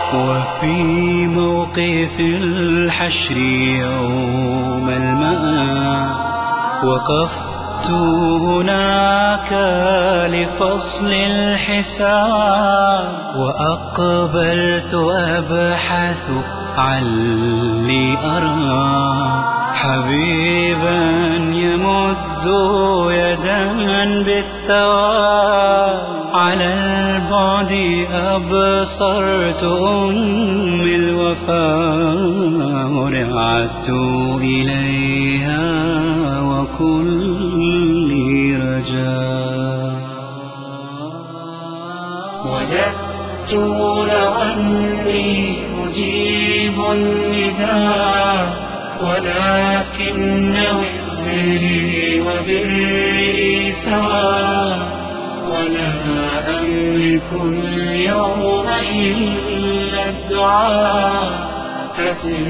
وفي موقف الحشر يوم المآب وقفت هناك لفصل الحساب، وأقبلت أبحث علي أرى حبيبا يمد يدا بالثواب. على البعد أبصرت أم الوفاء ورعدت إليها وكلي رجاء. وددت لو أني أجيب النداء، ولكن وزري وبري سواء، ولا أملك اليوم إلا الدعاء. فسر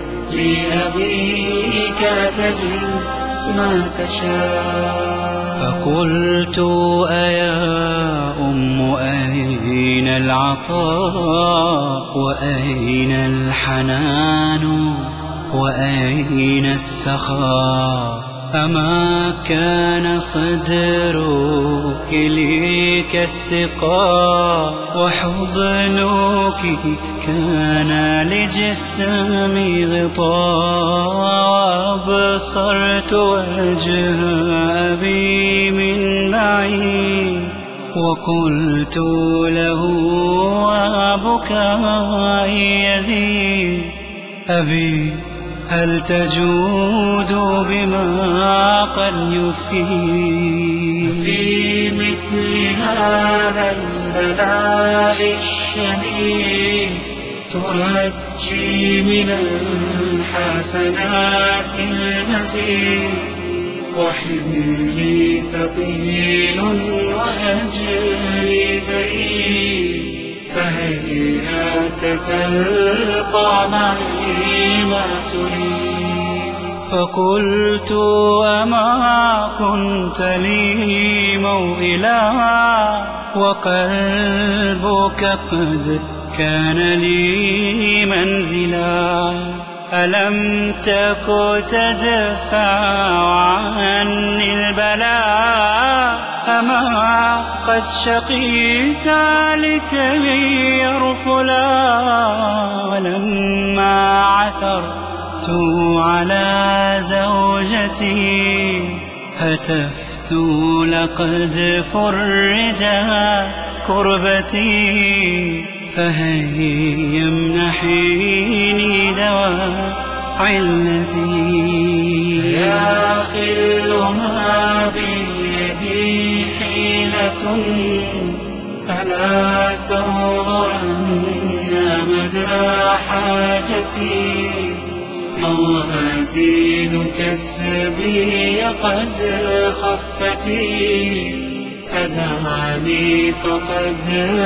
لأبيك تجد ما تشاء. فقلت أيا أم أين العطاء، وأين الحنان، وأين السخاء؟ أما كان صدرك لي كالسقاء، وحضنك كان لجسمي غطاء. وأبصرت وجه أبي من بعيد، وقلت له وبكائي يزيد: أبي هل تجود بما قد يفيد؟ في مثل هذا البلاء الشديد ترجي من الحسنات المزيد، وحملي ثقيل وأجري زهيد، فهيهات تلقى معي ما تريد. فقلت أما كنت لي موئلا، وقلبك قد كان لي منزلا. ألم تك تدفع عني البلاء، أما قد شقيت لكي يرفلا. ولما عثرت على زوجتي هتفت لقد فرجها كربتي، فهيا امنحيني دواء علتي. يا خل ما بيدي حيلة، ألا تنظرن مدى حاجتي. موازين كسبي قد خفتي، فدعني فقد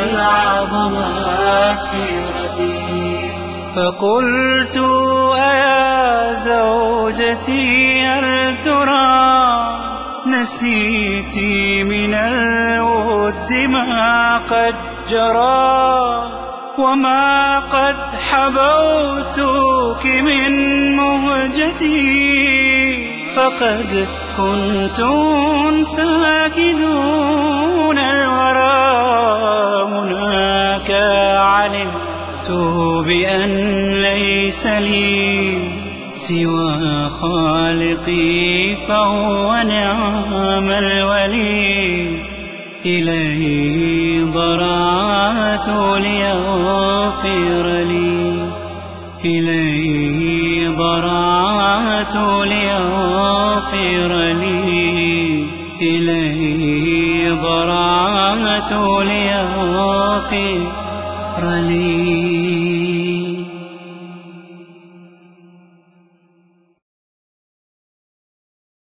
عظمت حيرتي. فقلت أيا زوجتي هل ترى نسيتي من الود ما قد جرى، وما قد حبوتك من مهجتي. فقد كنت ساكدون الورى، هناك علمت بأن ليس لي سوى خالقي، فهو نعم الولي. إليه ضرعت ليغفر لي، إليه ضرعت ليغفر لي، إليه ضرعت ليغفر لي.